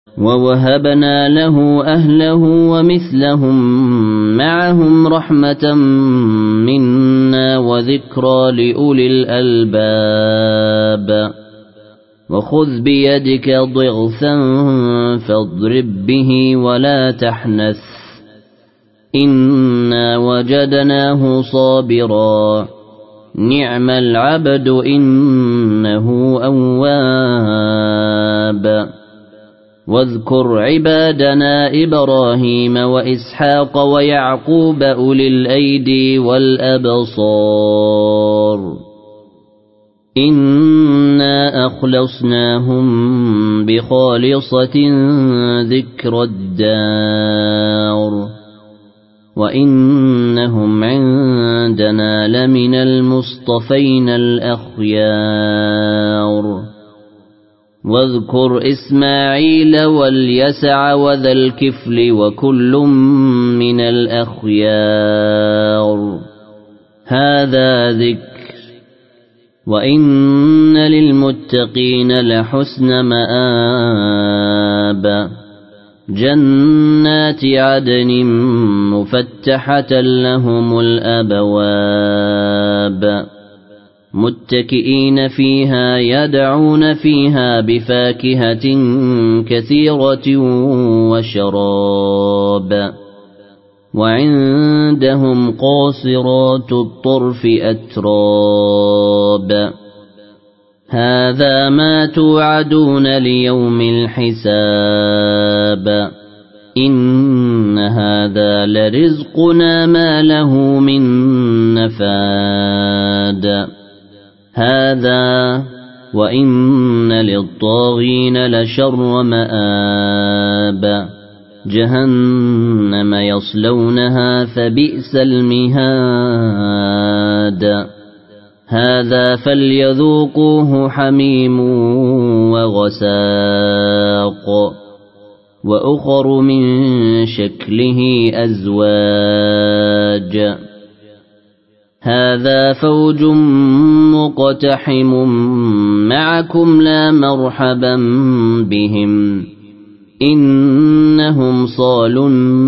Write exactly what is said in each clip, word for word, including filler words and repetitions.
ووهبنا له أهله ومثلهم معهم رحمة منا وذكرى لأولي الألباب وخذ بيدك ضغثا فاضرب به ولا تحنث إنا وجدناه صابرا نعم العبد إنه أواب واذكر عبادنا إبراهيم وإسحاق ويعقوب أولي الأيدي والأبصار إنا أخلصناهم بخالصة ذكر الدار وإنهم عندنا لمن المصطفين الأخيار واذكر إسماعيل واليسع وذا الكفل وكل من الأخيار هذا ذكر وإن للمتقين لحسن مآب جنات عدن مفتحة لهم الأبواب متكئين فيها يدعون فيها بفاكهة كثيرة وشراب وعندهم قاصرات الطرف أتراب هذا ما توعدون ليوم الحساب إن هذا لرزقنا ما له من نفاد هذا وإن للطاغين لشر مآب جهنم يصلونها فبئس المهاد هذا فليذوقوه حميم وغساق وأخر من شكله أزواج هذا فوج مقتحم معكم لا مرحبا بهم إنهم صالوا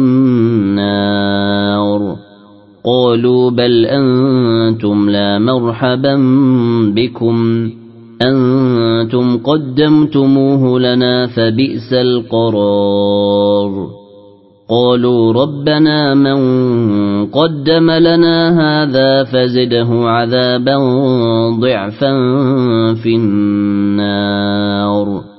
النار قالوا بل أنتم لا مرحبا بكم أنتم قدمتموه لنا فبئس القرار قالوا ربنا من قدم لنا هذا فزده عذابا ضعفا في النار